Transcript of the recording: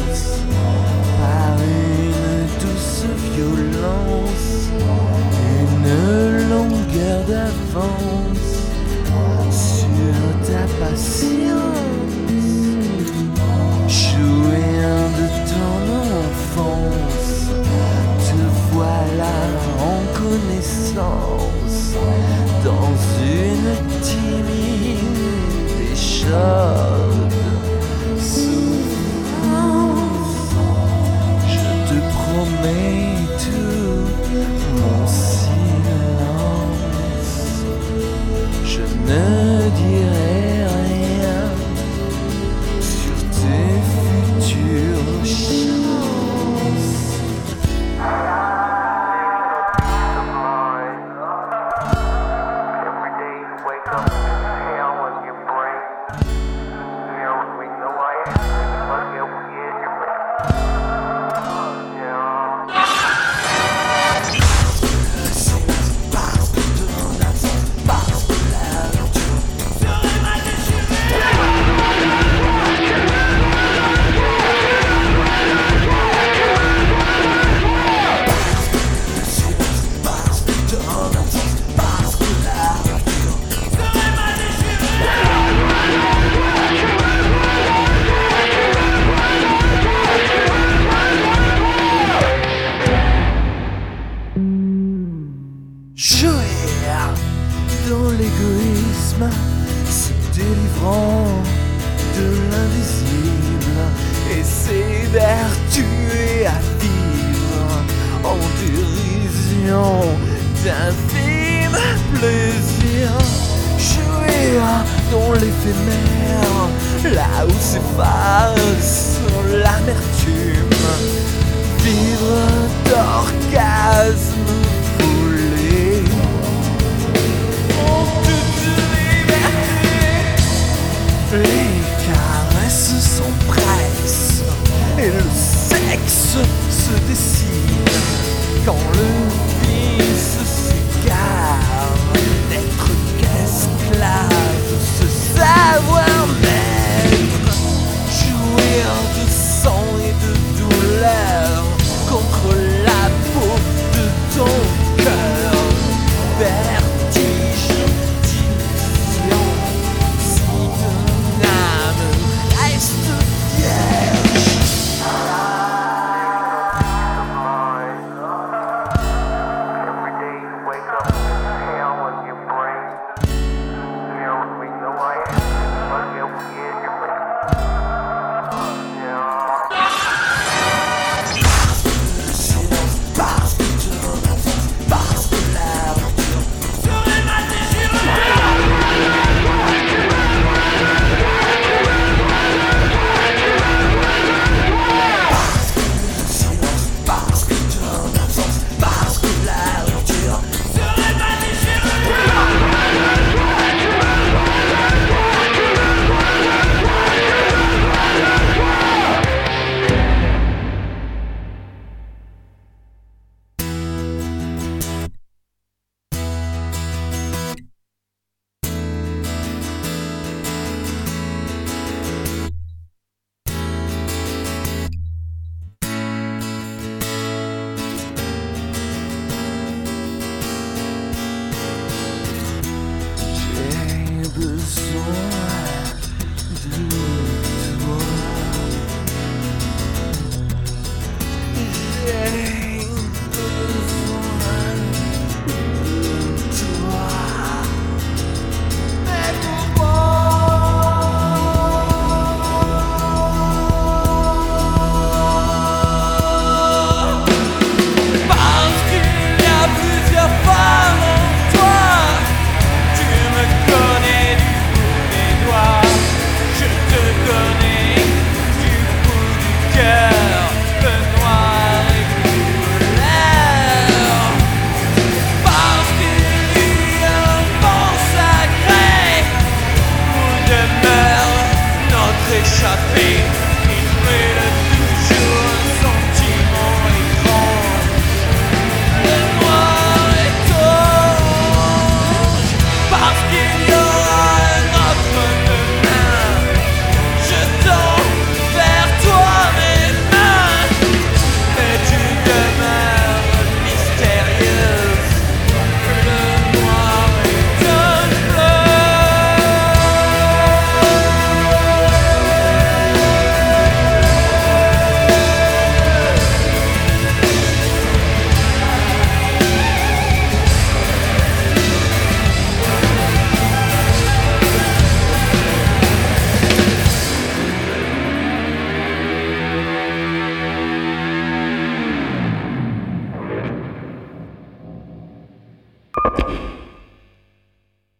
par une douce violence, une longueur d'avance sur ta patience. Jouer de ton enfance, te voilà en connaissance dans une timide et chaude souffrance. Je te promets tout mon silence, je ne dirai rien sur tes futures chances. Jouer dans l'égoïsme, se délivrant de l'invisible, et ses vertus à vivre en dérision d'infimes plaisirs. Jouer dans l'éphémère, là où s'efface l'amertume, vivre d'orgasmes volés en toute liberté. Les caresses s'empressent et le sexe se dessine quand le vice